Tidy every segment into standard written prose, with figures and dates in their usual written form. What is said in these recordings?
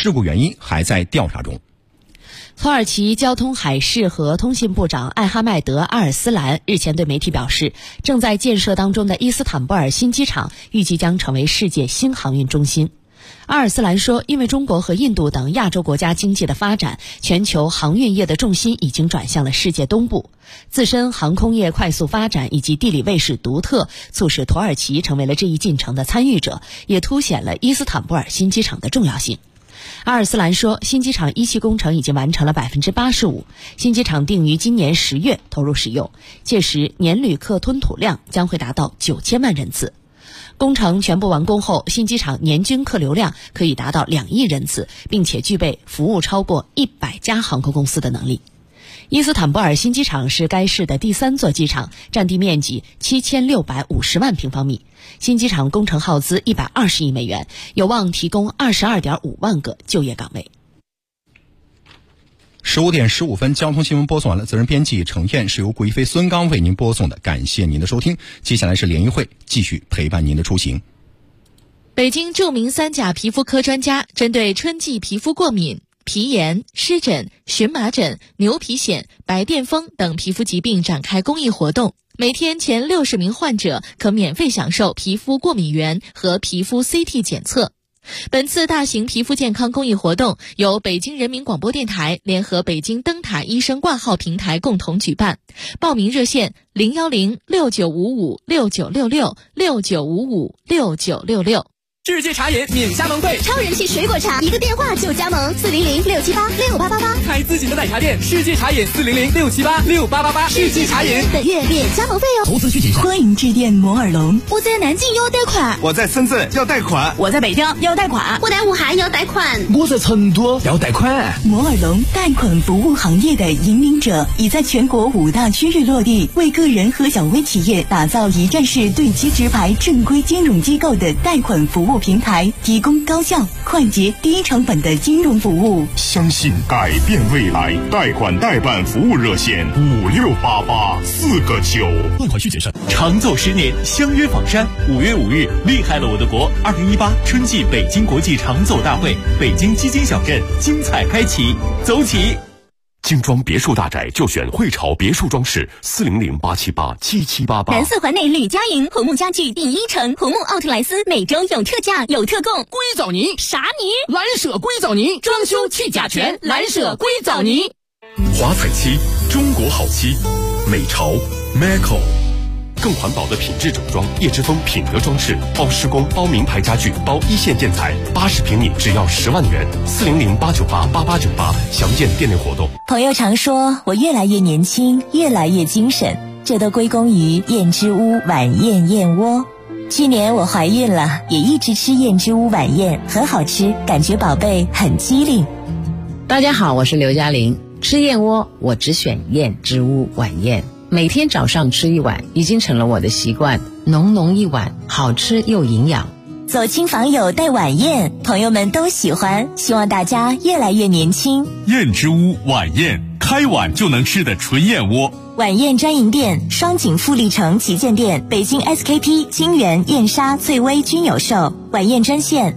事故原因还在调查中。 土耳其交通海事和通信部长艾哈迈德·阿尔斯兰日前对媒体表示，正在建设当中的伊斯坦布尔新机场预计将成为世界新航运中心。阿尔斯兰说，因为中国和印度等亚洲国家经济的发展，全球航运业的重心已经转向了世界东部。自身航空业快速发展以及地理位势独特，促使土耳其成为了这一进程的参与者，也凸显了伊斯坦布尔新机场的重要性。阿尔斯兰说，新机场一期工程已经完成了 85%， 新机场定于今年10月投入使用，届时年旅客吞吐量将会达到9000万人次。工程全部完工后，新机场年均客流量可以达到2亿人次，并且具备服务超过100家航空公司的能力。伊斯坦布尔新机场是该市的第3座机场，占地面积7650万平方米。新机场工程耗资120亿美元，有望提供22.5万个就业岗位。 15点15分，交通新闻播送完了，责任编辑程燕，是由顾一飞、孙刚为您播送的，感谢您的收听。接下来是联谊会，继续陪伴您的出行。 北京著名3甲皮肤科专家针对春季皮肤过敏、皮炎、湿疹、荨麻疹、牛皮癣、白癜风等皮肤疾病展开公益活动，每天前60名患者可免费享受皮肤过敏原和皮肤 CT 检测。本次大型皮肤健康公益活动由北京人民广播电台联合北京灯塔医生挂号平台共同举办，报名热线0106955696669556966。 世界茶饮免加盟费， 超人气水果茶，一个电话就加盟，400-678-6888， 开自己的奶茶店，世界茶饮400-678-6888，世纪茶饮本月免加盟费哦。 投资需谨慎。 欢迎致电摩尔龙。 我在南京要贷款， 我在深圳要贷款， 我在北京要贷款， 我在武汉要贷款， 我在成都要贷款。 摩尔龙贷款服务行业的引领者，已在全国5大区域落地，为个人和小微企业打造一站式对接直排正规金融机构的贷款服务平台，提供高效、快捷、低成本的金融服务。 相信改变未来，贷款代办服务热线5688-4个9。 贷款需谨慎。长奏10年，相约房山。5月5日，厉害了我的国2018春季北京国际长奏大会，北京基金小镇精彩开启，走起！ 精装别墅大宅就选汇潮别墅装饰，400-878-7788。 南4环内吕家营红木家具第1城，红木奥特莱斯每周有特价有特供。 硅藻泥啥泥？ 蓝舍硅藻泥，装修去甲醛，蓝舍硅藻泥。 华彩漆，中国好漆，美潮 Maco。更环保的品质整装，叶之峰品德装饰，包施工、包名牌家具、包一线建材，80平米只要10万元，400-898-8898，详见店内活动。 朋友常说我越来越年轻，越来越精神，这都归功于燕之屋晚宴燕窝。去年我怀孕了，也一直吃燕之屋晚宴，很好吃，感觉宝贝很机灵。 大家好，我是刘嘉玲。吃燕窝我只选燕之屋晚宴，每天早上吃一碗，已经成了我的习惯，浓浓一碗，好吃又营养。 走亲访友带晚宴，朋友们都喜欢，希望大家越来越年轻。 燕之屋晚宴，开碗就能吃的纯燕窝。 晚宴专营店：双井富力城旗舰店、北京 SKP、金源、燕莎、翠微均有售。晚宴专线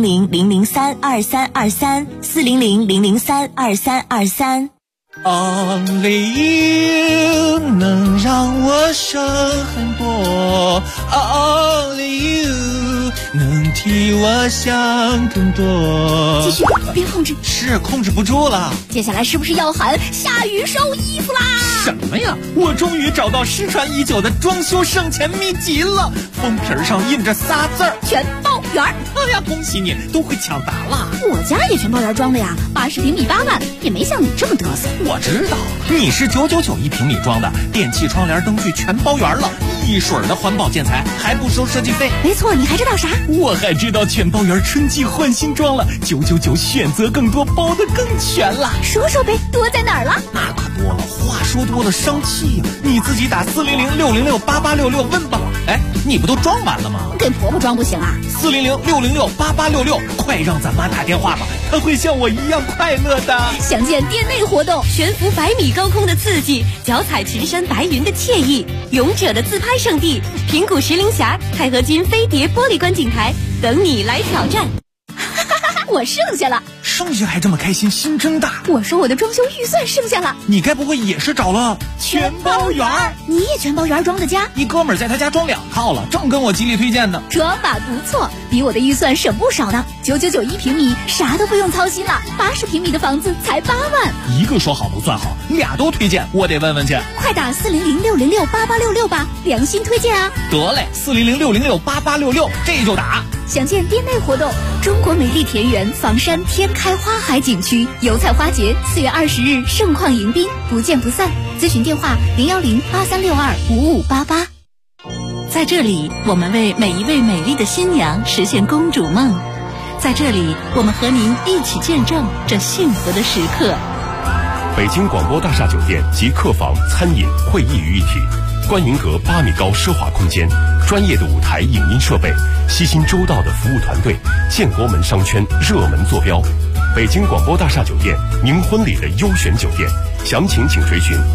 400-003-2323，400-003-2323。 Only you 能让我省很多 ，Only you 能替我想更多。 继续，别控制， 是控制不住了。 接下来是不是要喊下雨收衣服啦？ 什么呀？我终于找到失传已久的装修省钱秘籍了，封皮上印着仨字儿： 全包圆。 哎呀，恭喜你，都会抢答了。 我家也全包圆装的呀，80平米8万，也没像你这么嘚瑟。 我知道，你是999一平米装的，电器、窗帘、灯具全包圆了，一水的环保建材，还不收设计费。 没错，你还知道啥？ 我还知道全包圆春季换新装了，999选择更多，包得更全了。 说说呗，多在哪儿了？ 那可多了，话说多了生气呀，你自己打400-606-8866问吧。哎，你不都装完了吗？ 给婆婆装不行啊 ？400-606-8866，快让咱妈打电话吧，她会像我一样快乐的。 详见店内活动，悬浮100米高空的刺激，脚踩池山白云的惬意，勇者的自拍圣地，平谷石林峡、钛合金飞碟玻璃观景台，等你来挑战。 我剩下了。 剩下还这么开心，心真大。 我说我的装修预算剩下了。 你该不会也是找了全包园？你也全包园装的家？ 一哥们儿在他家装2套了，正跟我极力推荐呢。 装法不错，比我的预算省不少呢。9991平米，啥都不用操心了。80平米的房子才8万。 一个说好不算好，2都推荐，我得问问去。 快打40060688866吧，良心推荐啊！ 得嘞，40060688866，这就打。 详见店内活动。中国美丽田园房山天开花海景区油菜花节4月20日盛况迎宾，不见不散。咨询电话01083625588。 在这里，我们为每一位美丽的新娘实现公主梦。在这里，我们和您一起见证这幸福的时刻。 北京广播大厦酒店集客房、餐饮、会议于一体，观云阁8米高奢华空间，专业的舞台影音设备，悉心周到的服务团队，建国门商圈热门坐标。北京广播大厦酒店，您婚礼的优选酒店，详情请垂询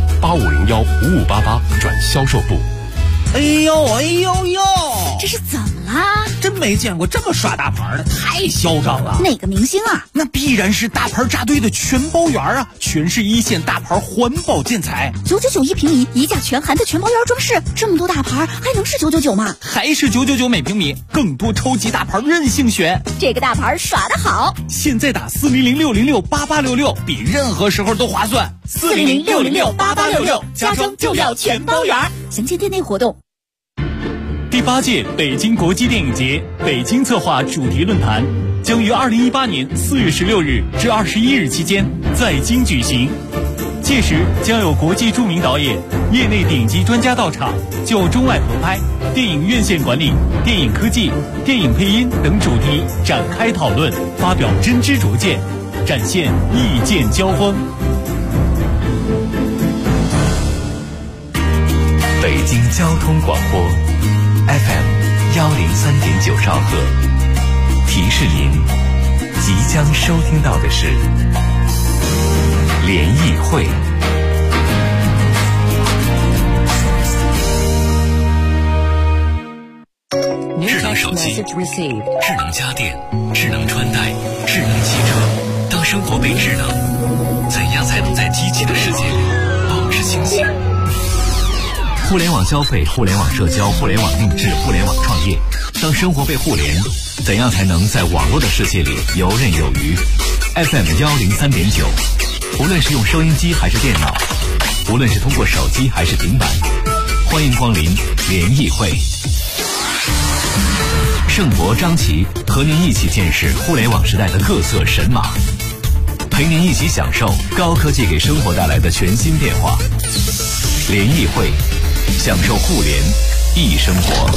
85015588转销售部。 哎呦哎呦呦， 这是怎么啦？ 真没见过这么耍大牌的，太嚣张了。 哪个明星啊？ 那必然是大牌扎堆的全包园啊，全是一线大牌环保建材。 9991平米，一价全含的全包园装饰，这么多大牌还能是999吗？ 还是999每平米，更多超级大牌任性选。 这个大牌耍得好， 现在打40060688866，比任何时候都划算。 40060688866，家装就要全包园。详见店内活动。 第8届北京国际电影节北京策划主题论坛将于2018年4月16日至21日期间在京举行，届时将有国际著名导演、业内顶级专家到场，就中外合拍、电影院线管理、电影科技、电影配音等主题展开讨论，发表真知灼见，展现意见交锋。 北京交通广播 FM103.9兆赫，提示您即将收听到的是联谊会。智能手机、智能家电、智能穿戴、智能汽车，当生活被智能，怎样才能在机器的世界里保持清醒？互联网消费、互联网社交、互联网定制、互联网创业，当生活被互联，怎样才能在网络的世界里游刃有余？ FM103.9，无论是用收音机还是电脑，无论是通过手机还是平板，欢迎光临联谊会。盛博、张琪和您一起见识互联网时代的各色神马，陪您一起享受高科技给生活带来的全新变化。联谊会，享受互联易生活。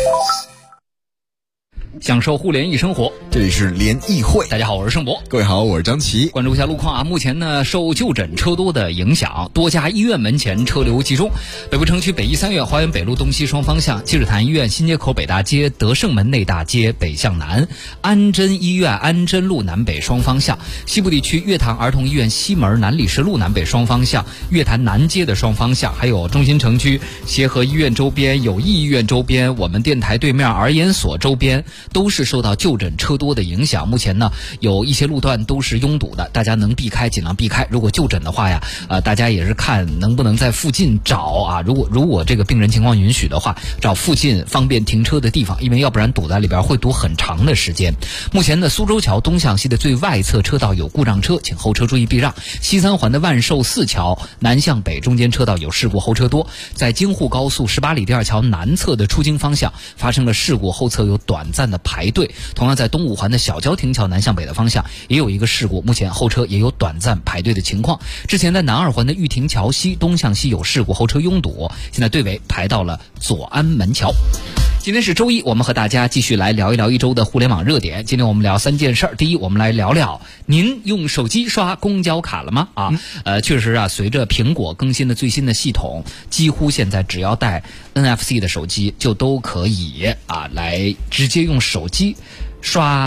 享受互联易生活， 这里是联谊会。 大家好，我是盛博。 各位好，我是张琪。 关注一下路况啊，目前呢受就诊车多的影响，多家医院门前车流集中。北部城区北医三院花园北路东西双方向，积水潭医院新街口北大街、德胜门内大街北向南，安贞医院安贞路南北双方向。西部地区月坛儿童医院西门南礼士路南北双方向，月坛南街的双方向，还有中心城区协和医院周边、友谊医院周边、我们电台对面儿研所周边，都是受到就诊车多的影响。目前呢有一些路段都是拥堵的，大家能避开尽量避开。如果就诊的话呀，大家也是看能不能在附近找啊，如果这个病人情况允许的话，找附近方便停车的地方，因为要不然堵在里边会堵很长的时间。目前的苏州桥东向西的最外侧车道有故障车，请后车注意避让。西三环的万寿寺桥南向北中间车道有事故，后车多。在京沪高速18里第二桥南侧的出京方向发生了事故，后侧有短暂的排队。同样在东五环的小郊亭桥南向北的方向也有一个事故，目前后车也有短暂排队的情况。之前在南二环的玉亭桥西东向西有事故，后车拥堵，现在队尾排到了左安门桥。今天是周一，我们和大家继续来聊一聊一周的互联网热点。今天我们聊3件事儿。第一，我们来聊聊您用手机刷公交卡了吗？确实啊，随着苹果更新的最新的系统，几乎现在只要带 NFC 的手机就都可以来直接用手机刷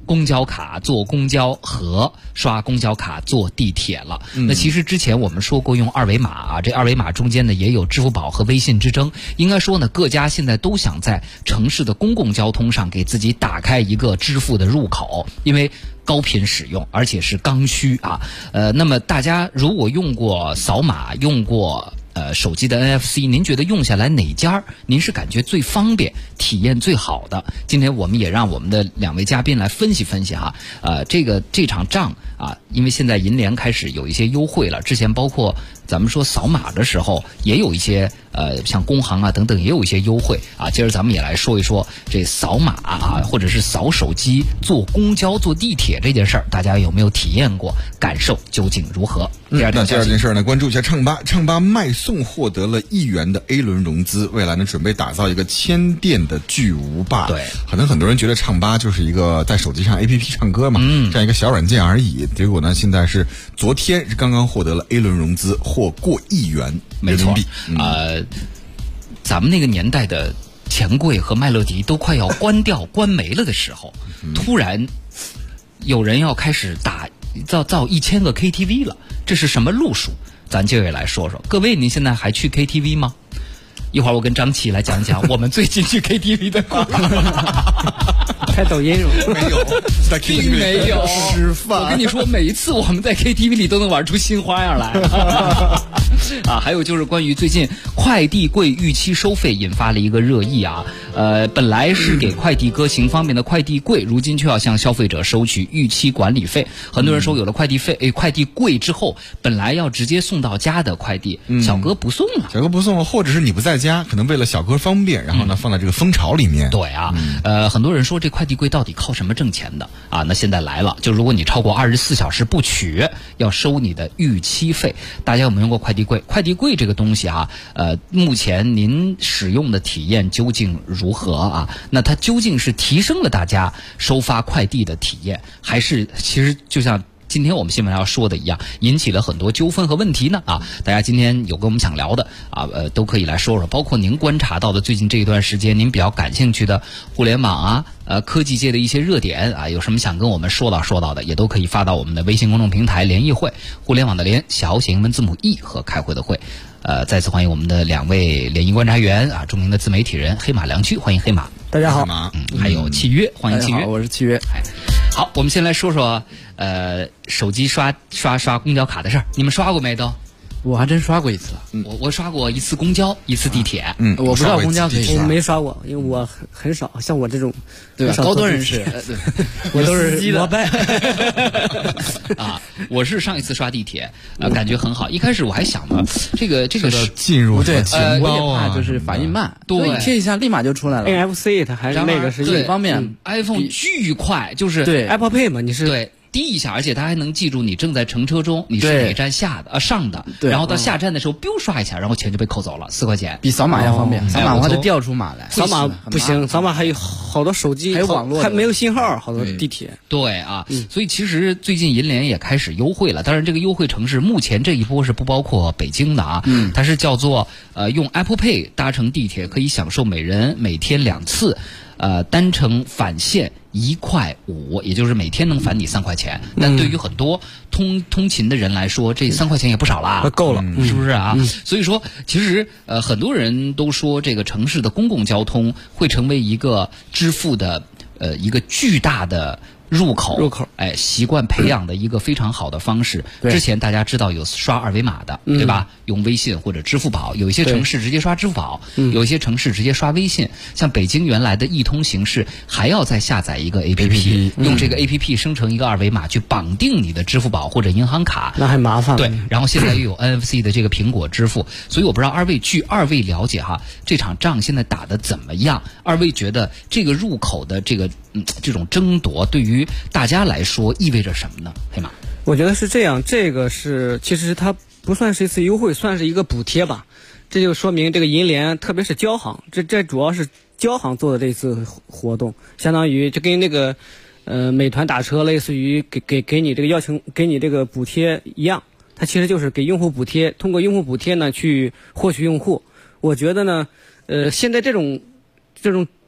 公交卡坐公交和刷公交卡坐地铁了。那其实之前我们说过用二维码啊，这二维码中间呢也有支付宝和微信之争。应该说呢，各家现在都想在城市的公共交通上给自己打开一个支付的入口，因为高频使用，而且是刚需啊。那么大家如果用过扫码，用过手机的 NFC， 您觉得用下来哪家您是感觉最方便、体验最好的？今天我们也让我们的2位嘉宾来分析分析哈。这场仗啊，因为现在银联开始有一些优惠了，之前包括咱们说扫码的时候也有一些像工行啊等等也有一些优惠啊。接着咱们也来说一说这扫码啊，或者是扫手机坐公交坐地铁这件事儿，大家有没有体验过？感受究竟如何？ 那第二件事呢，关注一下唱吧卖送获得了1亿元的 A 轮融资，未来呢准备打造一个1000店的巨无霸。 对， 可能很多人觉得唱吧就是一个在手机上 APP 唱歌嘛，这样一个小软件而已。结果呢，现在是昨天刚刚获得了 A 轮融资，获过1亿元人民币。 咱们那个年代的钱柜和麦乐迪都快要关没了的时候，突然有人要开始造1000个 KTV 了，这是什么路数？咱就也来说说。各位，您现在还去 KTV 吗？一会儿我跟张琪来讲讲我们最近去 KTV 的故事。 开抖音是吗？ 没有，在 KTV 并没有吃饭。 我跟你说，每一次我们在 KTV 里都能玩出新花样来。啊，还有就是关于最近快递柜逾期收费引发了一个热议啊。本来是给快递哥行方便的快递柜，如今却要向消费者收取逾期管理费。很多人说有了快递柜之后，本来要直接送到家的快递，小哥不送了， 或者是你不在家，可能为了小哥方便，然后呢放在这个蜂巢里面。 对啊，很多人说这快递柜到底靠什么挣钱的啊？那现在来了，就如果你超过24小时不取，要收你的逾期费。大家有没有用过快递柜？快递柜这个东西啊，目前您使用的体验究竟如何啊？那它究竟是提升了大家收发快递的体验，还是其实就像今天我们新闻要说的一样，引起了很多纠纷和问题呢啊！大家今天有跟我们想聊的啊，都可以来说说，包括您观察到的最近这一段时间您比较感兴趣的互联网啊，科技界的一些热点啊，有什么想跟我们说到的，也都可以发到我们的微信公众平台联谊会，互联网的联，小写英文字母 E 和开会的会。再次欢迎我们的2位联谊观察员啊，著名的自媒体人黑马良驹，欢迎黑马。 大家好。 还有契约，欢迎契约。 我是契约。 好，我们先来说说手机刷公交卡的事儿，你们刷过没都？ 我还真刷过一次了。 我刷过一次公交，一次地铁。 我不知道公交可以刷， 我没刷过，因为我很少，像我这种对吧高端人士， 我都是膜拜。 啊，我是上一次刷地铁，感觉很好。一开始我还想呢，这个是进入对， 我也怕就是反应慢， 对， 贴一下立马就出来了。 NFC 它还是那个是很方便 ，iPhone 巨快，就是对 Apple Pay 嘛，你是对。滴一下，而且它还能记住你正在乘车中，你是哪站上的，然后到下站的时候biu刷一下，然后钱就被扣走了4块钱， 比扫码要方便。扫码我得调出码来， 扫码不行，扫码还有好多手机还有网络还没有信号，好多地铁。 对啊，所以其实最近银联也开始优惠了，当然这个优惠城市目前这一波是不包括北京的啊，它是叫做用 Apple Pay 搭乘地铁可以享受每人每天2次。单程返现1.5块，也就是每天能返你3块钱。但对于很多通勤的人来说，这3块钱也不少啦， 够了， 是不是啊？所以说，其实很多人都说这个城市的公共交通会成为一个支付的一个巨大的入口，习惯培养的一个非常好的方式。之前大家知道有刷二维码的，对吧？用微信或者支付宝，有一些城市直接刷支付宝，有一些城市直接刷微信。像北京原来的易通形式，还要再下载一个 APP， 用这个 APP 生成一个二维码去绑定你的支付宝或者银行卡， 那还麻烦。 对，然后现在又有 NFC 的这个苹果支付，所以我不知道据二位了解哈，这场仗现在打得怎么样？二位觉得这个入口的这种争夺对于大家来说意味着什么呢？黑马， 我觉得是这样，这个其实它不算是一次优惠，算是一个补贴吧。这就说明这个银联，特别是交行，这主要是交行做的这次活动，相当于就跟那个美团打车类似于给你这个给你这个补贴一样，它其实就是给用户补贴，通过用户补贴呢去获取用户。我觉得呢，现在这种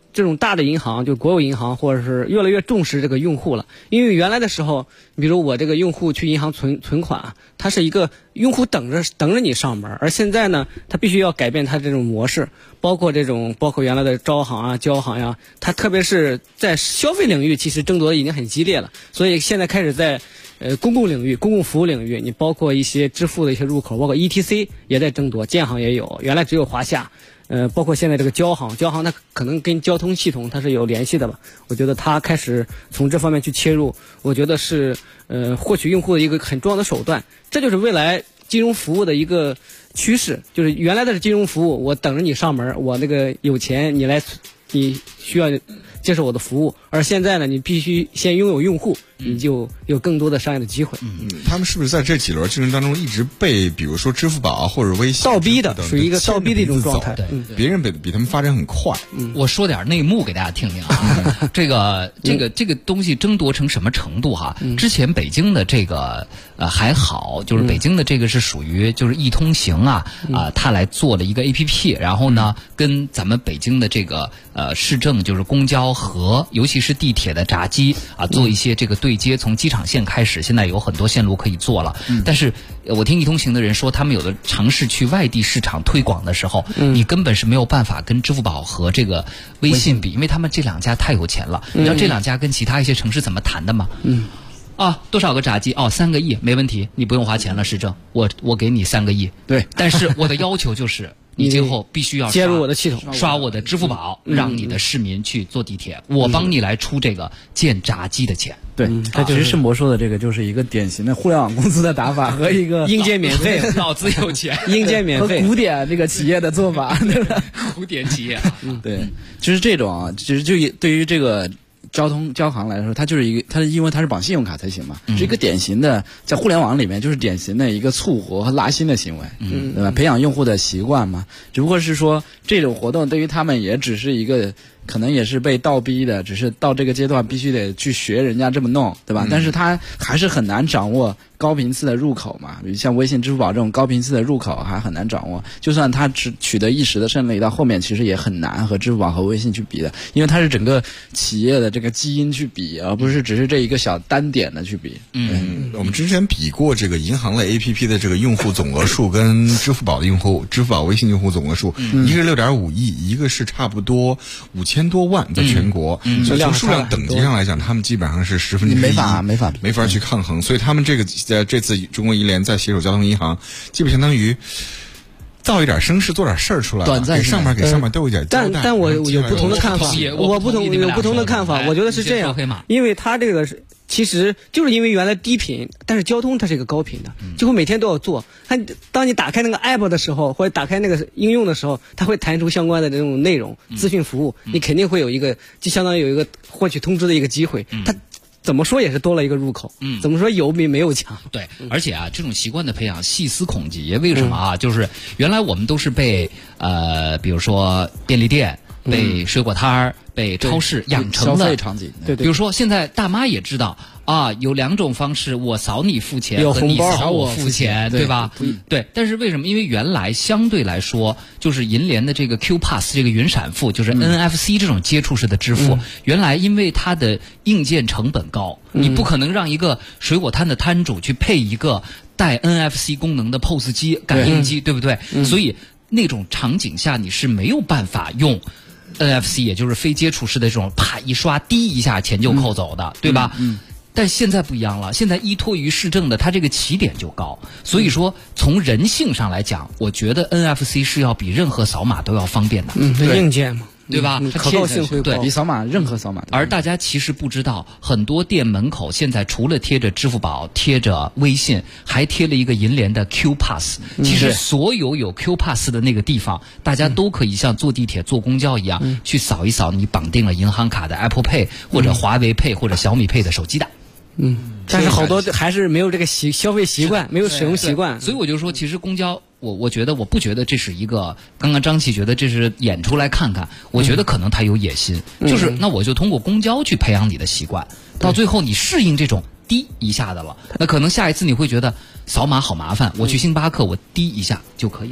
这种大的银行，就国有银行或者是越来越重视这个用户了。因为原来的时候，比如我这个用户去银行存款，它是一个用户等着你上门，而现在呢，它必须要改变它这种模式，包括原来的招行啊、交行呀，它特别是在消费领域，其实争夺已经很激烈了。所以现在开始在公共领域、公共服务领域，你包括一些支付的一些入口，包括 ETC 也在争夺，建行也有，原来只有华夏。包括现在这个交行它可能跟交通系统它是有联系的吧？我觉得它开始从这方面去切入，我觉得是获取用户的一个很重要的手段。这就是未来金融服务的一个趋势，就是原来的是金融服务，我等着你上门，我那个有钱你需要接受我的服务，而现在呢，你必须先拥有用户，你就有更多的商业的机会。 他们是不是在这几轮竞争当中一直被比如说支付宝或者微信倒逼的，属于一个倒逼的一种状态？ 别人比他们发展很快。 我说点内幕给大家听听啊，这个东西争夺成什么程度哈？之前北京的这个还好，就是北京的这个是属于就是易通行它来做了一个 APP， 然后呢跟咱们北京的这个市政就是公交和尤其是地铁的闸机做一些这个对接，从机场线开始，现在有很多线路可以做了。但是我听易通行的人说，他们有的尝试去外地市场推广的时候，你根本是没有办法跟支付宝和这个微信比，因为他们这两家太有钱了。你知道这两家跟其他一些城市怎么谈的吗？多少个闸机？3个亿没问题，你不用花钱了，市政，我给你3个亿。 对， 但是我的要求就是你今后必须要接入我的系统， 刷我的支付宝，让你的市民去坐地铁，我帮你来出这个建闸机的钱。 对，它其实盛博说的这个就是一个典型的互联网公司的打法和一个硬件免费， 脑子有钱， 硬件免费， 和古典这个企业的做法，对吧？ 古典企业， 对，就是这种其实就对于这个交行来说，它就是因为它是绑信用卡才行嘛，是一个典型的在互联网里面就是典型的一个促活和拉新的行为，对吧？培养用户的习惯嘛，只不过是说这种活动对于他们也只是一个。可能也是被倒逼的，只是到这个阶段必须得去学人家这么弄，对吧？但是他还是很难掌握高频次的入口嘛，比如像微信、支付宝这种高频次的入口还很难掌握。就算他只取得一时的胜利，到后面其实也很难和支付宝和微信去比的，因为它是整个企业的这个基因去比，而不是只是这一个小单点的去比。 我们之前比过这个银行类 APP 的这个用户总额数跟支付宝微信用户总额数，一个是6.5亿，一个是差不多5000多万，在全国，所以从数量等级上来讲，他们基本上是10分之1，没法去抗衡。所以他们这次中国银联在携手交通银行，基本相当于造一点声势，做点事儿出来，给上面都有点交代。 但我有不同的看法，有不同的看法。我觉得是这样，因为它这个是。其实就是因为原来低频，但是交通它是一个高频的，几乎每天都要做。当你打开那个 app 的时候，或者打开那个应用的时候，它会弹出相关的这种内容、资讯服务，你肯定会有一个，就相当于有一个获取通知的一个机会。它怎么说也是多了一个入口，怎么说有比没有强。 对，而且这种习惯的培养细思恐极。为什么就是原来我们都是被比如说便利店、被水果摊儿、被超市养成的消费场景。 对， 比如说现在大妈也知道有2种方式，我扫你付钱和你扫我付钱，对吧？对。但是为什么？因为原来相对来说，就是银联的这个 Q Pass 这个云闪付，就是 NFC 这种接触式的支付，原来因为它的硬件成本高，你不可能让一个水果摊的摊主去配一个带 NFC 功能的 POS 机、感应机，对不对？所以那种场景下你是没有办法用 NFC， 也就是非接触式的这种啪一刷滴一下钱就扣走的，对吧？但现在不一样了，现在依托于市政的，它这个起点就高，所以说从人性上来讲，我觉得 NFC 是要比任何扫码都要方便的。 硬件嘛。 对吧？ 可靠性会对比任何扫码。 而大家其实不知道，很多店门口现在除了贴着支付宝、贴着微信，还贴了一个银联的 Q Pass。其实所有 Q Pass 的那个地方，大家都可以像坐地铁、坐公交一样，去扫一扫你绑定了银行卡的 Apple Pay 或者华为 Pay 或者小米 Pay 的手机的。 但是好多还是没有这个消费习惯，没有使用习惯。 所以我就说，其实公交。我觉得我不觉得这是一个，刚刚张琪觉得这是演出来看看，我觉得可能他有野心，就是那我就通过公交去培养你的习惯，到最后你适应这种滴一下的了，那可能下一次你会觉得扫码好麻烦，我去星巴克我滴一下就可以了。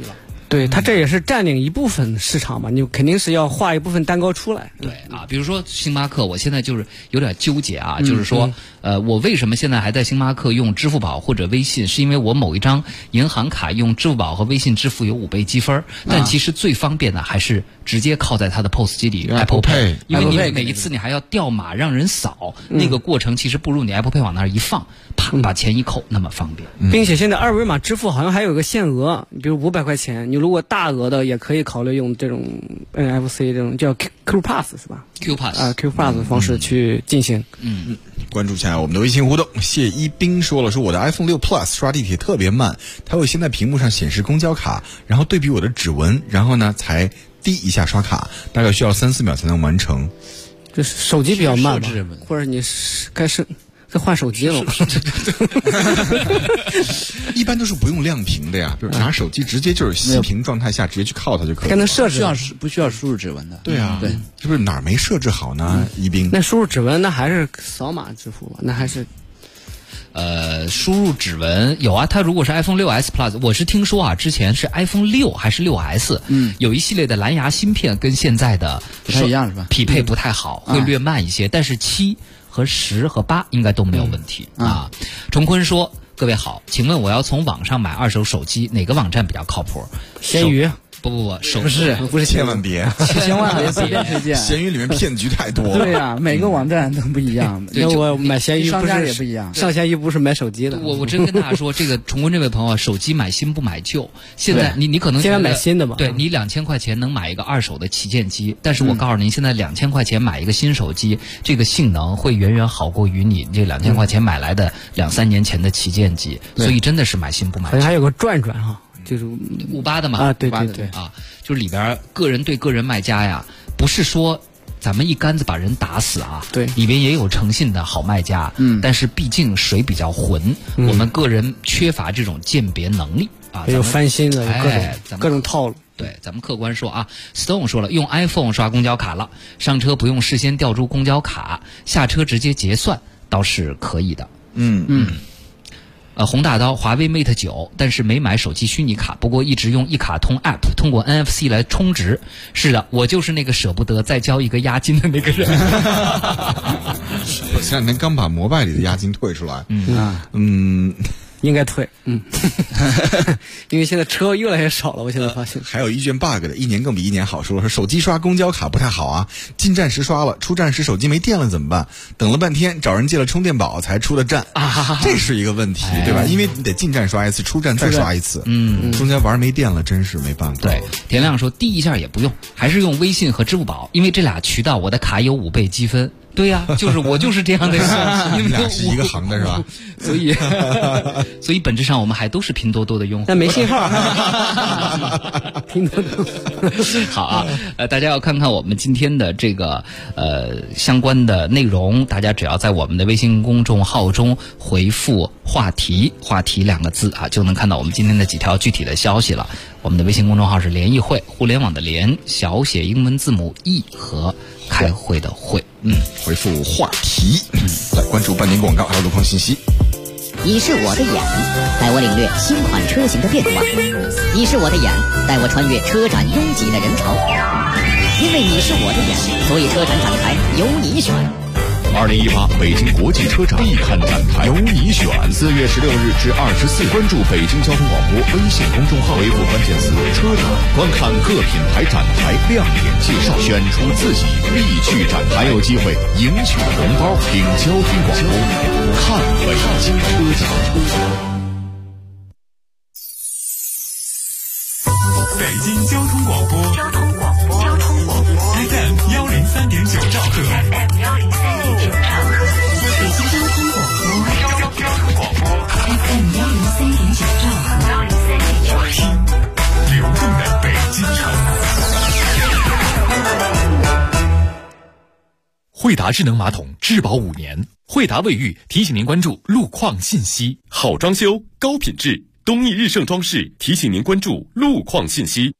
对，它这也是占领一部分市场嘛，你肯定是要划一部分蛋糕出来。 对啊，比如说星巴克，我现在就是有点纠结啊，就是说，我为什么现在还在星巴克用支付宝或者微信？是因为我某一张银行卡用支付宝和微信支付有5倍积分，但其实最方便的还是直接靠在它的 POS 机里 Apple Pay， 因为你每一次你还要调码让人扫，那个过程其实不如你 Apple Pay 往那儿一放，啪把钱一扣那么方便。 并且现在二维码支付好像还有个限额，比如500块钱，你如果大额的也可以考虑用这种 NFC 这种叫 Q Pass 是吧 ？Q Pass Q Pass 的方式去进行。 关注一下我们的微信互动。谢一冰说了，说我的 iPhone 6 Plus 刷地铁特别慢，它会先在屏幕上显示公交卡，然后对比我的指纹，然后呢才滴一下刷卡，大概需要3-4秒才能完成。 就是手机比较慢吧，或者你该换手机了。 一般都是不用亮屏的呀，就是拿手机直接就是熄屏状态下直接去靠它就可以了。 该能设置不需要输入指纹的。 对啊，对，是不是哪儿没设置好呢？一冰， 那输入指纹那还是扫码支付吧，那还是。 输入指纹有啊，它如果是 iPhone 6s Plus， 我是听说啊，之前是 iPhone 6还是 6s， 有一系列的蓝牙芯片跟现在的不太一样是吧？ 匹配不太好，会略慢一些，但是7和10和8应该都没有问题啊。崇坤说：“各位好，请问我要从网上买二手手机，哪个网站比较靠谱？” 闲鱼。 不，手不是， 千万别随便推荐。 闲鱼里面骗局太多。 对呀，每个网站都不一样。 那我买闲鱼商家也不一样， 上闲鱼不是买手机的。 我真跟大家说，这个崇坤这位朋友，手机买新不买旧。现在你可能现在买新的吧？ 对，你2000块钱能买一个二手的旗舰机，但是我告诉您，现在2000块钱买一个新手机，这个性能会远远好过于你这2000块钱买来的2-3年前的旗舰机，所以真的是买新不买旧。 好像还有个转哈。就是 58的嘛啊，对啊，就是里边个人对个人卖家呀，不是说咱们一竿子把人打死啊， 对， 里边也有诚信的好卖家，但是毕竟水比较浑，我们个人缺乏这种鉴别能力啊， 有翻新的，各种套路。 对，咱们客观说啊 ，Stone 说了，用 iPhone 刷公交卡了，上车不用事先调出公交卡，下车直接结算，倒是可以的。红大刀华为 Mate 9，但是没买手机虚拟卡，不过一直用一卡通 App 通过 NFC 来充值。是的，我就是那个舍不得再交一个押金的那个人。 我前两天刚把摩拜里的押金退出来。 应该退，因为现在车越来越少了，我现在发现。 还有一卷 bug 的，一年更比一年好，说手机刷公交卡不太好啊，进站时刷了，出站时手机没电了怎么办？等了半天找人借了充电宝才出的站，这是一个问题，对吧？因为你得进站刷一次，出站再刷一次，中间玩没电了，真是没办法。 对，田亮说滴一下也不用，还是用微信和支付宝，因为这俩渠道我的卡有5倍积分。对呀，我就是这样的人， 你们俩是一个行的是吧？ 所以本质上我们还都是拼多多的用户， 但没信号。拼多多好啊，大家要看看我们今天的这个相关的内容，大家只要在我们的微信公众号中回复话题2个字啊，就能看到我们今天的几条具体的消息了。我们的微信公众号是联谊会，互联网的联，小写英文字母 E 和开会的会。 回复话题，来关注半年广告还有路况信息。 你是我的眼，带我领略新款车型的变化；你是我的眼，带我穿越车展拥挤的人潮。因为你是我的眼，所以车展展台由你选。 2018北京国际车展必看展台，由你选。4月16日至24日，关注北京交通广播微信公众号，回复关键词“车展”，观看各品牌展台亮点介绍，选出自己必去展台，还有机会赢取红包。听交通广播，看北京车展。 北京交通广播FM 103.9兆赫。北京交通广播 FM 103.9兆赫，听流动的北京城。 惠达智能马桶质保5年，惠达卫浴提醒您关注路况信息。 好装修，高品质，东义日盛装饰提醒您关注路况信息。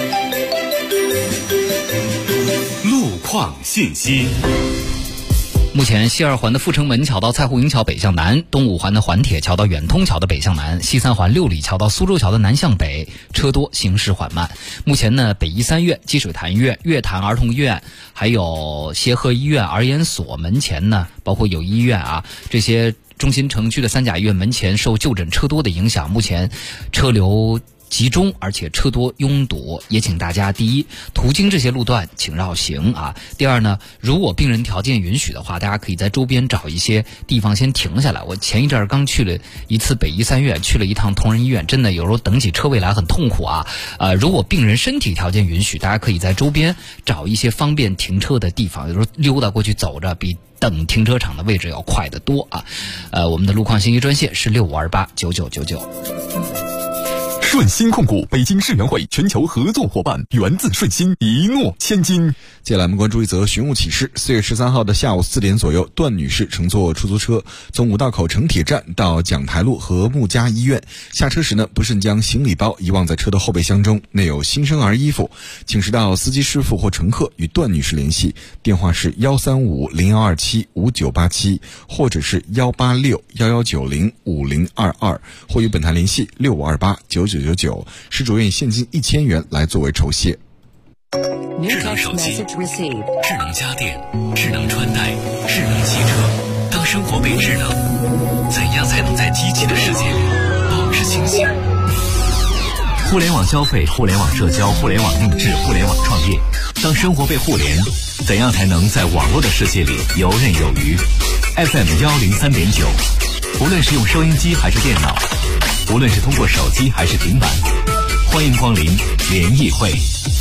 路况信息。 目前西2环的阜成门桥到蔡湖营桥北向南，东5环的环铁桥到远通桥的北向南，西3环6里桥到苏州桥的南向北，车多，行驶缓慢。目前呢，北医三院、积水潭医院、月坛儿童医院，还有协和医院儿研所门前呢，包括友谊医院啊，这些中心城区的3甲医院门前受就诊车多的影响，目前车流集中，而且车多拥堵，也请大家第一，途经这些路段请绕行啊。第二呢，如果病人条件允许的话，大家可以在周边找一些地方先停下来。我前一阵儿刚去了一次北医三院，去了一趟同仁医院，真的有时候等起车位来很痛苦啊。如果病人身体条件允许，大家可以在周边找一些方便停车的地方，有时候溜达过去走着比等停车场的位置要快得多啊。我们的路况信息专线是65289999。 顺鑫控股北京世园会全球合作伙伴，源自顺鑫，一诺千金。 接下来我们关注一则寻物启事。4月13号的下午4点左右，段女士乘坐出租车从五道口城铁站到讲台路和睦家医院，下车时呢，不慎将行李包遗忘在车的后备箱中，内有新生儿衣服，请示到司机师傅或乘客与段女士联系，电话是13501275987，或者是18611905022，或与本台联系65289999，施主愿现金1000元来作为酬谢。 智能手机、智能家电、智能穿戴、智能汽车，当生活被智能，怎样才能在机器的世界里保持清醒？互联网消费、互联网社交、互联网定制、互联网创业，当生活被互联，怎样才能在网络的世界里游刃有余？ FM103.9，无论是用收音机还是电脑，无论是通过手机还是平板，欢迎光临联谊会。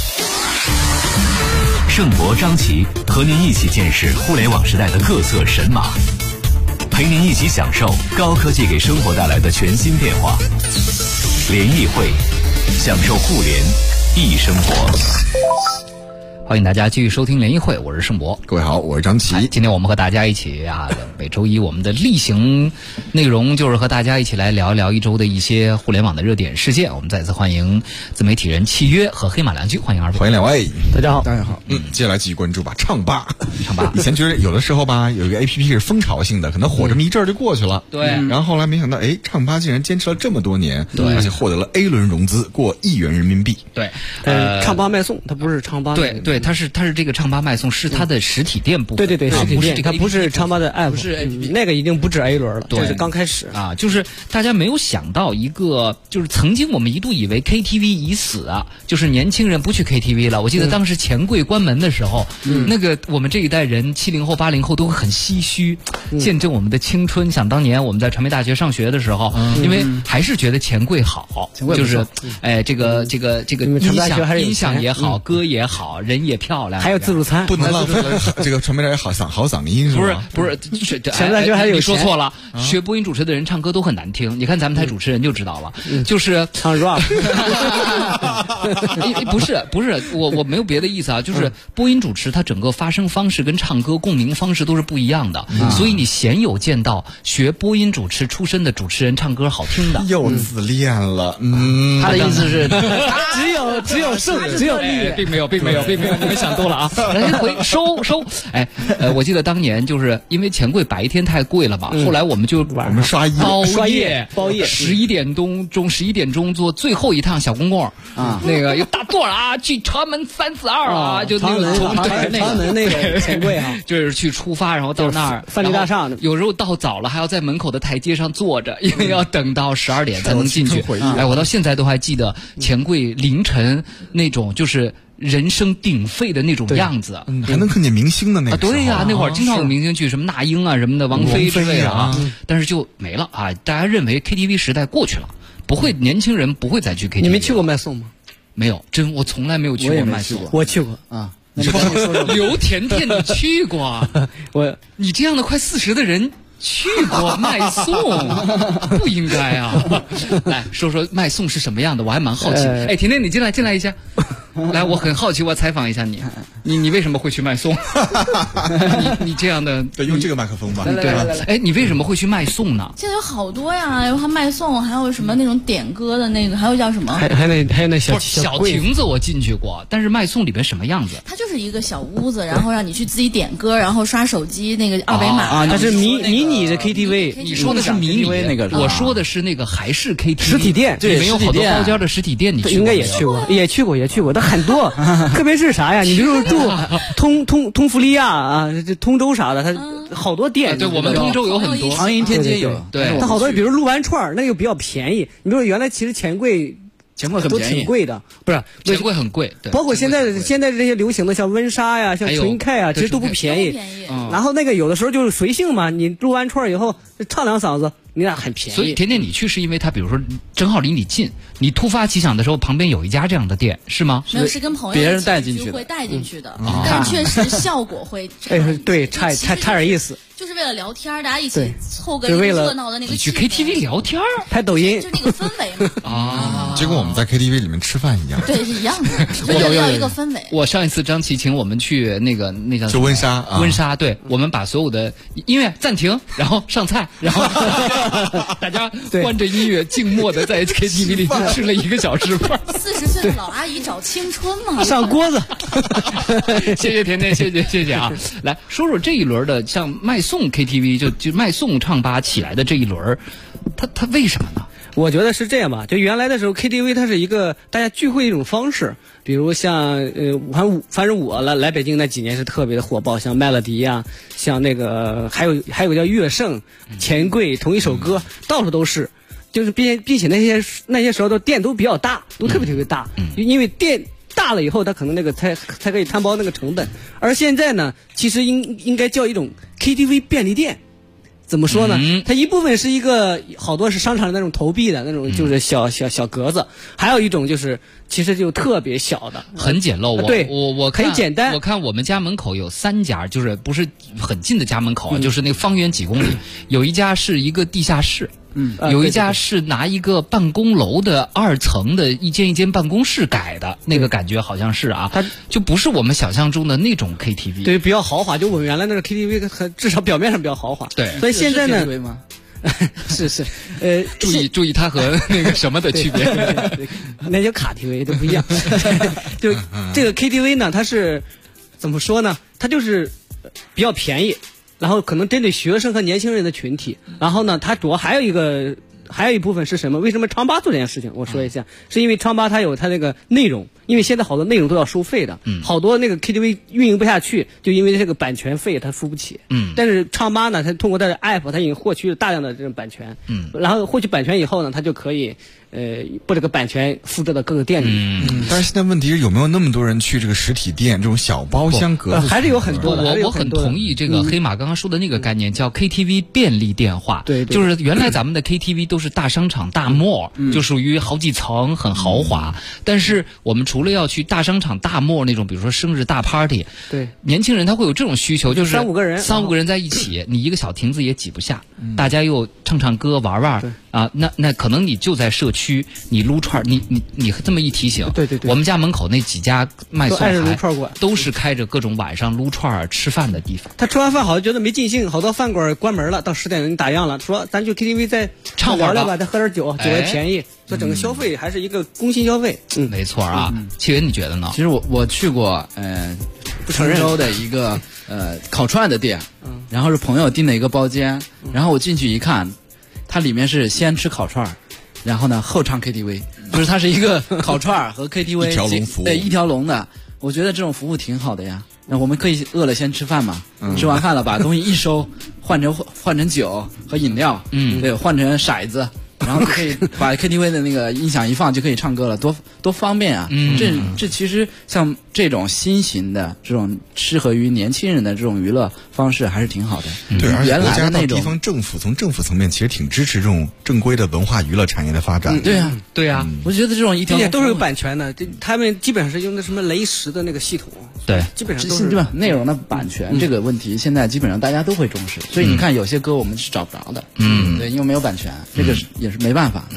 盛博、张琪和您一起见识互联网时代的各色神马，陪您一起享受高科技给生活带来的全新变化。联谊会，享受互联易生活。 欢迎大家继续收听联谊会，我是盛博。 各位好，我是张琪。 今天我们和大家一起每周一我们的例行内容就是和大家一起来聊一聊一周的一些互联网的热点事件。我们再次欢迎自媒体人契约和黑马良驹，欢迎二位。 欢迎两位。 大家好， 大家好。 接下来继续关注吧。唱吧，以前觉得有的时候吧，有一个 APP 是风潮性的，可能火这么一阵儿就过去了。 对。 然后后来没想到，唱吧竟然坚持了这么多年， 对， 而且获得了 A 轮融资，过1亿元人民币。 对。 唱吧卖送，它不是唱吧。 对，它是这个唱吧卖送是它的实体店部分。 对，实体店，它不是唱吧的 app， 不是 APP， 那个已经不止 A 轮了，这是刚开始啊。就是大家没有想到一个，就是曾经我们一度以为 KTV 已死啊，就是年轻人不去 KTV 了。我记得当时钱柜关门的时候，那个我们这一代人70后、80后都会很唏嘘，见证我们的青春。想当年我们在传媒大学上学的时候，因为还是觉得钱柜好，就是这个音响也好，歌也好，人也漂亮， 还有自助餐， 不能浪费这个传媒大学好嗓音是吗？ 不是， 传媒大学还有你说错了，学播音主持的人唱歌都很难听。你看咱们台主持人就知道了，就是唱 rap。 不是，我没有别的意思啊，就是播音主持他整个发声方式跟唱歌共鸣方式都是不一样的，所以你鲜有见到学播音主持出身的主持人唱歌好听的。 又自恋了， 他的意思是只有胜，只有利， 并没有，你们想多了啊！来回收。我记得当年就是因为钱柜白天太贵了嘛，后来我们刷夜11点钟坐最后一趟小公共啊，那个有大座啊，去长门342啊，就那个长门那个钱柜啊， 就是去出发，然后到那儿范地大厦， 有时候到早了还要在门口的台阶上坐着，因为要等到12点才能进去。我到现在都还记得钱柜凌晨那种就是人声鼎沸的那种样子， 还能看见明星的那个。 对呀，那会儿经常有明星去，什么那英啊什么的，王菲之类的啊，但是就没了啊。大家认为 KTV 时代过去了，年轻人不会再去 KTV。 你没去过卖送吗？ 没有，我从来没有去过卖送。 我去过啊。 刘甜甜，你去过？你这样的快40的人去过卖送，不应该啊！来说说卖送是什么样的，我还蛮好奇。甜甜，你进来一下。 来，我很好奇，我采访一下你，你为什么会去卖送？你这样的， 对，用这个麦克风吧。 对，哎，你为什么会去卖送呢？ 现在有好多呀，有卖送，还有什么那种点歌的那个，还有叫什么？ 还有那小亭子，我进去过，但是卖送里边什么样子？ 它就是一个小屋子，然后让你去自己点歌，然后刷手机那个二维码。 啊，它是迷你的 KTV， 你说的是迷你那个， 我说的是那个还是 KTV 实体店， 里面有好多包间的实体店，你应该也去过，它很多，特别是啥呀？你比如住通福利亚啊，这通州啥的，它好多店。 对，我们通州有很多， 长营天街有， 对， 它好多，比如撸完串那个比较便宜。你比如原来其实钱柜都挺贵的，不是钱柜很贵，对， 包括现在这些流行的像温莎呀、像纯开啊，其实都不便宜。然后那个有的时候就是随性嘛，你撸完串以后唱两嗓子，你俩很便宜。 所以甜甜你去是因为它比如说正好离你近，你突发奇想的时候旁边有一家这样的店是吗？ 没有，是跟朋友别人带进去会带进去的，但确实效果会对差点意思。 就是为了聊天，大家一起凑个热闹的那个。 你去 KTV 聊天拍抖音， 就那个氛围嘛。 啊，就跟我们在 KTV 里面吃饭一样。 对，是一样的。要一个氛围。 我上一次张琪请我们去那叫就温莎， 温莎，对，我们把所有的音乐暂停，然后上菜，然后大家关着音乐静默的在 KTV 里吃了1个小时饭。 40岁的老阿姨找青春嘛， 上锅子。 谢谢甜甜，谢谢啊！来说说这一轮的像卖送 KTV 就卖送唱吧起来的这一轮，它为什么呢？ 我觉得是这样吧，就原来的时候 KTV 它是一个大家聚会的一种方式，比如像反正我来北京那几年是特别的火爆，像麦乐迪呀，像那个还有个叫乐盛、钱柜，同一首歌到处都是，就是并且那些时候的店都比较大，都特别大，因为店大了以后，它可能那个才可以摊包那个成本。而现在呢，其实应该叫一种 KTV 便利店。怎么说呢？它一部分是一个好多是商场的那种投币的那种，就是小格子，还有一种就是其实就特别小的， 很简陋。 对， 我看很简单。 我看我们家门口有3家，就是不是很近的家门口，就是那个方圆几公里，有一家是一个地下室。有一家是拿一个办公楼的2层的一间办公室改的，那个感觉好像是啊，它就不是我们想象中的那种 KTV， 对，比较豪华。就我们原来那个 KTV， 至少表面上比较豪华。 对， 所以现在呢，是注意它和那个什么的区别， 那叫卡 TV 都不一样。就这个 KTV 呢，它是怎么说呢？它就是比较便宜。然后可能针对学生和年轻人的群体，然后呢，它主要还有一部分是什么？为什么昌吧做这件事情？我说一下，是因为昌吧它有它那个内容，因为现在好多内容都要收费的，好多那个 KTV 运营不下去，就因为这个版权费它付不起。但是昌吧呢，它通过它的 app， 它已经获取了大量的这种版权，然后获取版权以后呢，它就可以把这个版权复制到各个店里。 但是现在问题是有没有那么多人去这个实体店这种小包厢格子？ 还是有很多的。 我很同意这个黑马刚刚说的那个概念，叫 KTV 便利店化。对，就是原来咱们的 KTV 都是大商场大 mall，就属于好几层很豪华。但是我们除了要去大商场大 mall那种，比如说生日大 party， 对， 年轻人他会有这种需求，就是 3、5个人在一起，你一个小亭子也挤不下，大家又唱歌玩啊，那可能你就在社区，你撸串，你这么一提醒， 对， 我们家门口那几家卖送撸串馆都是开着各种晚上撸串吃饭的地方。 他吃完饭好像觉得没尽兴，好多饭馆关门了，到10点你打烊了，说咱去 KTV 再唱聊聊吧，再喝点酒也便宜，所以整个消费还是一个工薪消费。 没错啊。戚云你觉得呢？ 其实我去过常州的一个烤串的店，然后是朋友订的一个包间，然后我进去一看，它里面是先吃烤串，然后呢后唱 KTV， 就是它是一个烤串和 KTV 一条龙服务， 对，一条龙的。我觉得这种服务挺好的呀。那我们可以饿了先吃饭嘛，吃完饭了把东西一收，换成酒和饮料，对，换成骰子。然后就可以把 KTV 的那个音响一放就可以唱歌了，多方便啊！这其实像这种新型的这种适合于年轻人的这种娱乐方式还是挺好的。 对，而且原国家到来的那种地方政府从政府层面其实挺支持这种正规的文化娱乐产业的发展。 对啊，我觉得这种一条龙都是有版权的，他们基本上是用的什么雷石的那个系统， 对， 基本上都是内容的版权这个问题，现在基本上大家都会重视，所以你看有些歌我们是找不着的，对，因为没有版权，这个也是没办法。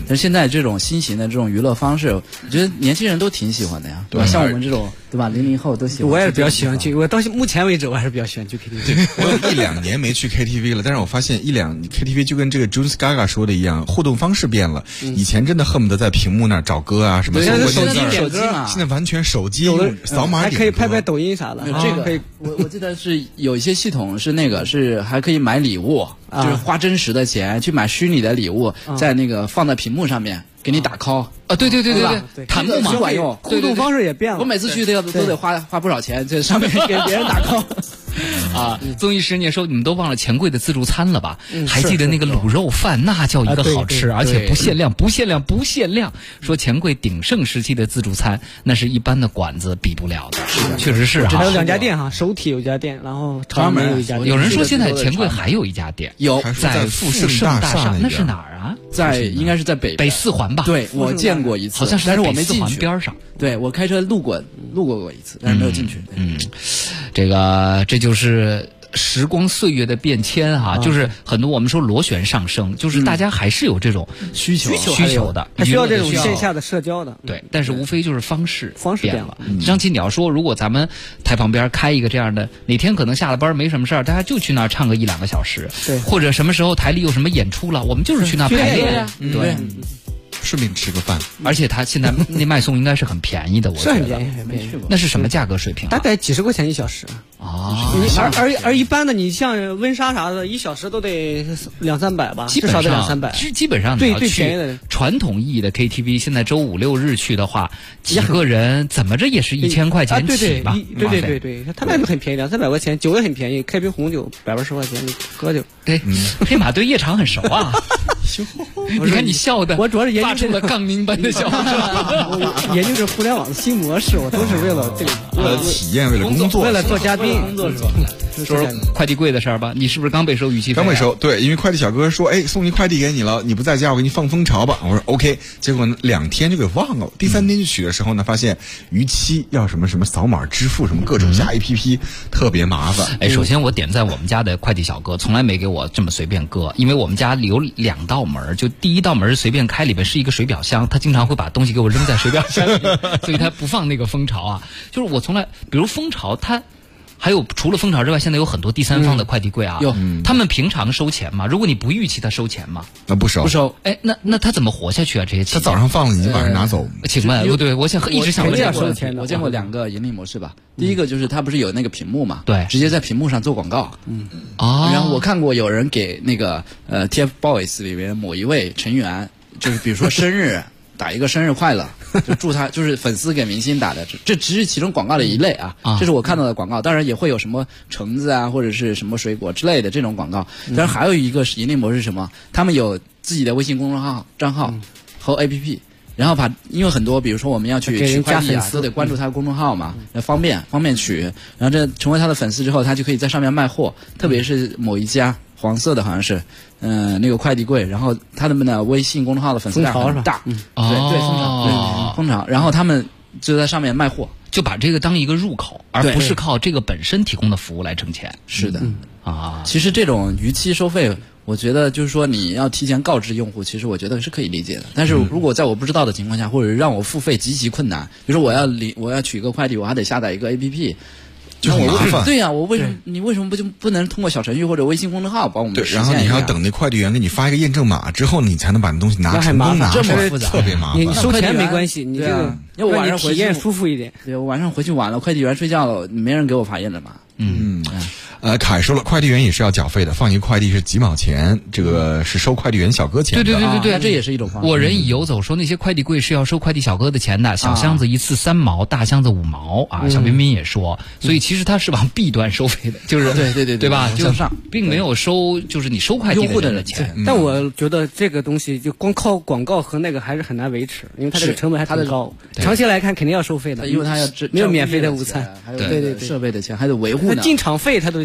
但是现在这种新型的这种娱乐方式，我觉得年轻人都挺喜欢的呀，对吧？像我们这种，对吧？00后都喜欢。 我也是比较喜欢去，我到目前为止我还是比较喜欢去 KTV。 我有1-2年没去 KTV 了，但是我发现KTV 就跟这个 Juice Gaga 说的一样，互动方式变了。以前真的恨不得在屏幕那儿找歌啊什么， 现在手机点歌嘛， 现在完全手机扫码点歌， 还可以拍抖音啥的。 这个可以，我记得是有一些系统是那个是还可以买礼物，就是花真实的钱去买虚拟的礼物，在那个放在屏幕上面给你打 call 啊，对，弹幕嘛， 管用， 互动方式也变了。 我每次去都得花不少钱在上面给别人打 call。 啊，综艺10年说你们都忘了钱柜的自助餐了吧？还记得那个卤肉饭，那叫一个好吃，而且不限量。说钱柜鼎盛时期的自助餐，那是一般的馆子比不了的，确实是哈。 还有2家店哈，首体有一家店，然后朝门有一家店。 有人说现在钱柜还有一家店， 有在富盛大厦，那是哪儿啊？ 应该是在北 4环吧？ 对，我见过一次， 好像是， 但是我没进去。 边上， 对我开车路过一次，但是没有进去。 这就是时光岁月的变迁哈，就是很多我们说螺旋上升，就是大家还是有这种需求的， 还需要这种线下的社交的。 对，但是无非就是方式变了。 嗯， 张琪，你要说如果咱们台旁边开一个这样的，哪天可能下了班没什么事儿，大家就去那儿唱个1-2个小时， 对， 或者什么时候台里有什么演出了，我们就是去那儿排练，对。 顺便吃个饭， 而且他现在那卖送应该是很便宜的，我觉得是很便宜，没去过。 那是什么价格水平？ 大概几10块钱1小时啊。 而一般的，你像温莎啥的，1小时都得200-300吧，至少得200-300。 基本上最便宜的传统意义的 KTV， 现在周5、6日去的话，几个人怎么着也是1000块钱起吧？ 对，他那个很便宜，200-300块钱，酒也很便宜，开瓶红酒120块钱，你喝酒。 对，黑马对夜场很熟啊。你看你笑的， 我主要是发出了杠铃般的笑声。 我研究这互联网的新模式，我都是为了这个， 为了体验，为了工作， 为了做嘉宾， 工作是吧？ 说快递柜的事儿吧，你是不是刚被收逾期费？ 刚被收，对，因为快递小哥说，送一快递给你了，你不在家，我给你放蜂巢吧。我说 OK， 结果呢2天就给忘了，第3天去取的时候呢，发现逾期要什么扫码支付，什么各种下 APP，特别麻烦。 首先我点赞我们家的快递小哥，从来没给我这么随便割，因为我们家里有2道门，就第1道门随便开，里边是一个水表箱，他经常会把东西给我扔在水表箱里，所以他不放那个蜂巢啊。就是我从来，比如蜂巢，它还有除了蜂巢之外，现在有很多第三方的快递柜啊，他们平常收钱吗？如果你不逾期，他收钱吗？ 那不收， 不收。 哎，那他怎么活下去啊？这些期他早上放了，你就晚上拿走。 请问，对，我一直想问这个问题。 我见过2个盈利模式吧。第一个就是他不是有那个屏幕嘛， 对， 直接在屏幕上做广告。然后我看过有人给那个TFBOYS 里面某一位成员，就是比如说生日。打一个生日快乐，就祝他，就是粉丝给明星打的，这只是其中广告的一类啊，这是我看到的广告。当然也会有什么橙子啊，或者是什么水果之类的这种广告。当然还有一个盈利模式是什么？他们有自己的微信公众号账号和 APP，然后因为很多，比如说我们要去取快递啊，都得关注他的公众号嘛，方便取。然后这成为他的粉丝之后，他就可以在上面卖货，特别是某一家黄色的，好像是。那个快递柜，然后他们的微信公众号的粉丝量很大，对，蜂巢，然后他们就在上面卖货， 就把这个当一个入口，而不是靠这个本身提供的服务来挣钱。 是的，其实这种逾期收费，我觉得就是说你要提前告知用户，其实我觉得是可以理解的。但是如果在我不知道的情况下，或者让我付费极其困难，比如说我要取一个快递，我还得下载一个 APP。 就很麻烦。 对呀，你为什么不能通过小程序或者微信公众号帮我们实现？ 对，然后你还要等那快递员给你发一个验证码之后，你才能把那东西拿成功拿出来，特别麻烦。 你收钱没关系，你这个要我晚上体验舒服一点。 对，我晚上回去晚了，快递员睡觉了，没人给我发验证码。 凯说了，快递员也是要缴费的，放一个快递是几毛钱，这个是收快递员小哥钱的。 对， 这也是一种方式。 我人已游走说那些快递柜是要收快递小哥的钱的，小箱子一次3毛，大箱子5毛啊。小彬彬也说，所以其实他是往弊端收费的，就是对吧？就并没有收，就是你收快递的人的钱。 但我觉得这个东西就光靠广告和那个还是很难维持，因为它这个成本还挺高，长期来看肯定要收费的， 因为它要没有免费的午餐， 对设备的钱还得维护呢。 进场费它都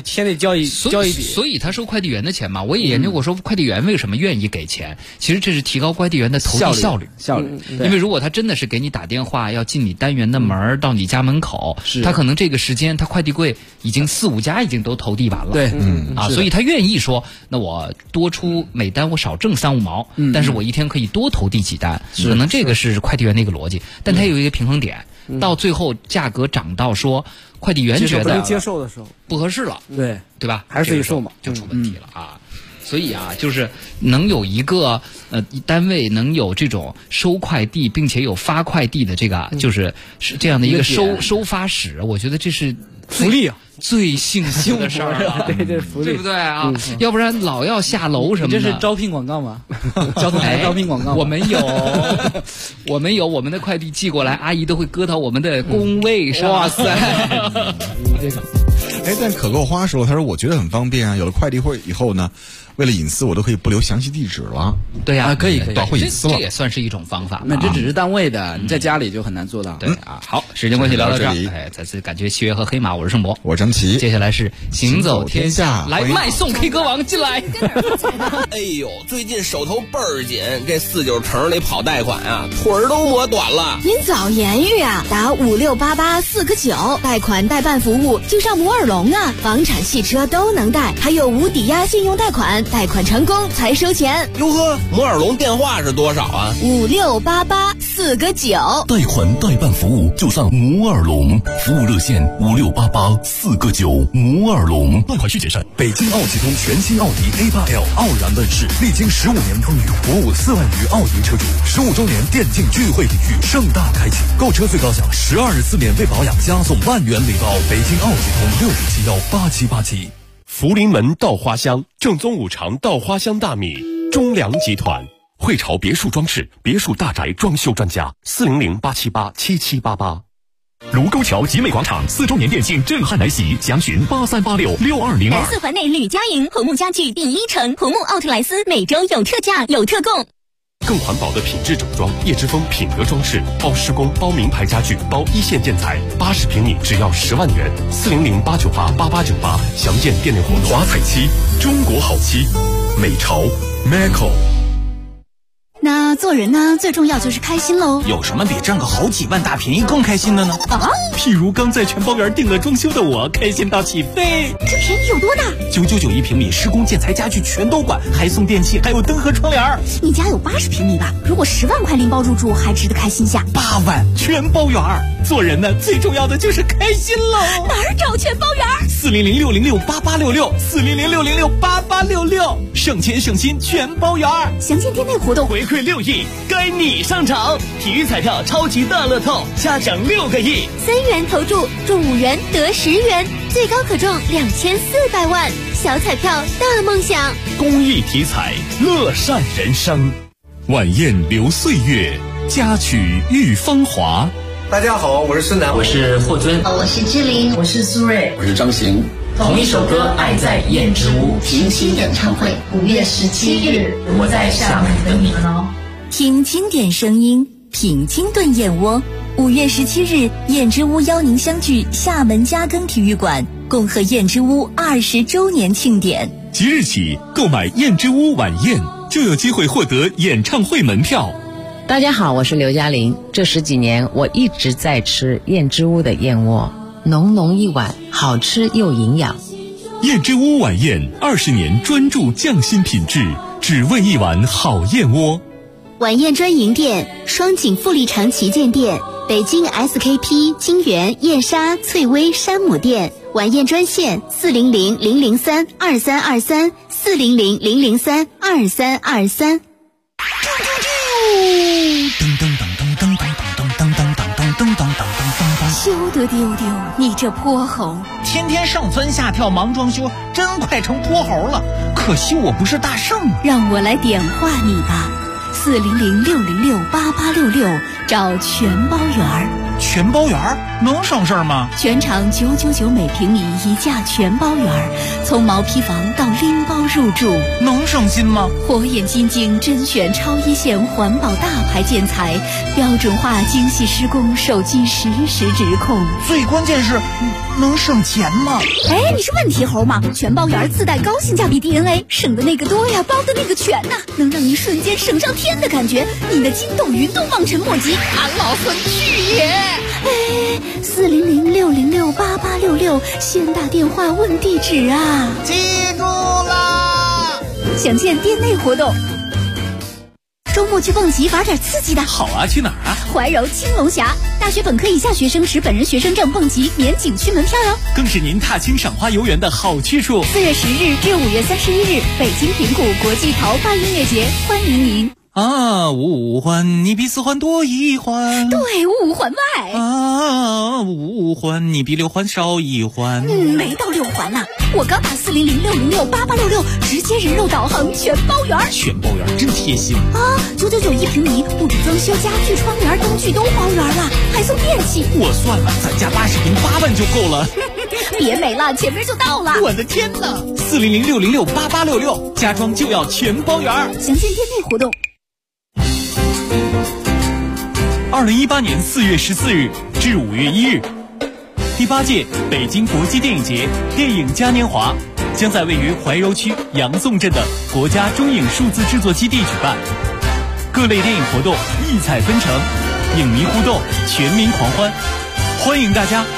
先得交一笔。 所以他收快递员的钱嘛，我也研究过，说快递员为什么愿意给钱，其实这是提高快递员的投递效率。因为如果他真的是给你打电话要进你单元的门到你家门口，他可能这个时间他快递柜已经4、5家已经都投递完了。 对， 所以他愿意说，那我多出每单我少挣3、5毛，但是我一天可以多投递几单，可能这个是快递员的一个逻辑，但他有一个平衡点，到最后价格涨到说快递员觉得不能接受的时候不合适了，对吧？ 还是自己收嘛， 就出问题了啊。所以就是能有一个单位能有这种收快递并且有发快递的这个是这样的一个收发室，我觉得这是福利啊， 最幸福的事儿了， 对，福利， 对不对啊？要不然老要下楼什么的。 这是招聘广告吗？交通台招聘广告。 我们有我们的快递寄过来，阿姨都会搁到我们的工位上。 哇塞， 但可购花说，他说我觉得很方便啊，有了快递会以后呢，为了隐私，我都可以不留详细地址了。 对呀， 可以， 保护隐私了。 这也算是一种方法。 那这只是单位的，你在家里就很难做到。 对好，时间关系聊到这里，再次感谢契约和黑马，我是盛博， 我张琪。 接下来是行走天下，来卖送 K 歌王进来。 哎呦，最近手头倍儿紧，这49城里跑贷款啊，腿儿都磨短了。 您早言语啊，打5688-4个9，贷款代办服务就上摩尔龙啊，房产、汽车都能贷，还有无抵押信用贷款，贷款成功才收钱。 哟呵，摩尔龙电话是多少啊 ？5688-4个9， 贷款代办服务就上摩尔龙，服务热线5688-4个9，摩尔龙。贷款需谨慎。 北京奥启通全新奥迪 A8L 傲然问世，历经15年风雨，服务4万余奥迪车主，15周年电竞聚会礼遇盛大开启，购车最高享12日4免费保养，加送万元礼包。北京奥启通6971877。 福临门稻花香，正宗五常稻花香大米，中粮集团。汇潮别墅装饰，别墅大宅装修专家，400-878-7788。 卢沟桥集美广场4周年店庆震撼来袭，详询83866202。 南四环内吕家营红木家具第1城，红木奥特莱斯每周有特价有特供。 更环保的品质整装，叶之峰品德装饰，包施工，包名牌家具，包一线建材，80平米只要10万元，400-898-8898，详见店内活动。 华彩漆，中国好漆，美潮 Macro。 那做人呢，最重要就是开心喽。 有什么比挣个好几万大便宜更开心的呢？ 譬如刚在全包园订了装修的我，开心到起飞。 这便宜有多大 ？991平米，施工建材家具全都管，还送电器，还有灯和窗帘。 你家有80平米吧？如果10万块拎包入住，还值得开心下。 8万全包园。做人呢，最重要的就是开心喽。 哪儿找全包园 ？400-606-8866，400-606-8866，省钱省心全包园。 详见店内活动。 回馈6亿，该你上场！体育彩票超级大乐透，下整6个亿 ，3元投注，中5元得10元，最高可中2400万。小彩票大梦想， 公益体彩，乐善人生。晚宴留岁月，佳曲遇芳华。 大家好，我是孙楠， 我是霍尊， 我是志玲， 我是苏芮， 我是张行。 同一首歌《爱在燕之屋》 平心演唱会5月17日， 我在厦门等你们哦。 听经典声音，品清炖燕窝。5月17日，燕之屋邀您相聚厦门嘉庚体育馆，共贺燕之屋20周年庆典。 即日起购买燕之屋晚宴，就有机会获得演唱会门票。 大家好，我是刘嘉玲。这10几年，我一直在吃燕之屋的燕窝，浓浓一碗，好吃又营养。 燕之屋晚宴20年专注匠心品质，只为一碗好燕窝。 晚宴专营店：双井富力城旗舰店、北京 SKP 金源燕莎翠微山姆店。晚宴专线400-003-2323，400-003-2323。休得丢丢，你这泼猴！ 天天上蹿下跳忙装修，真快成泼猴了。可惜我不是大圣啊！ 让我来点化你吧，400-606-8866，找全包园。 全包圆能省事儿吗？ 全场999每平米一价全包圆，从毛坯房到拎包入住， 能省心吗？ 火眼金睛甄选超一线环保大牌建材，标准化精细施工，手机实时指控。 最关键是能省钱吗？ 哎，你是问题猴吗？全包圆自带高性价比 DNA， 省的那个多呀，包的那个全呐，能让你瞬间省上天的感觉，你的筋动云动望尘莫及，俺老孙去也！哎，400-606-8866，先打电话问地址啊！ 记住啦！ 详见店内活动。周末去蹦极玩点刺激的。 好啊，去哪儿啊？ 怀柔青龙峡，大学本科以下学生持本人学生证蹦极免景区门票哟， 更是您踏青赏花游园的好去处。 4月10日至5月31日，北京平谷国际桃花音乐节，欢迎您。 啊，五环你比4环多1环， 对，5环外。 啊，5环你比6环少1环。 没到6环呢，我刚打400-606-8866，直接人肉导航全包圆。 全包圆真贴心啊！999一平米，不止装修、家具、窗帘、灯具都包圆了，还送电器。 我算了，咱家80平8万就够了。 别美了，前面就到了。 我的天哪！400-606-8866，家装就要全包圆。 详见店内活动。 2018年4月14日至5月1日，第8届北京国际电影节电影嘉年华将在位于怀柔区杨宋镇的国家中影数字制作基地举办，各类电影活动异彩纷呈，影迷互动，全民狂欢，欢迎大家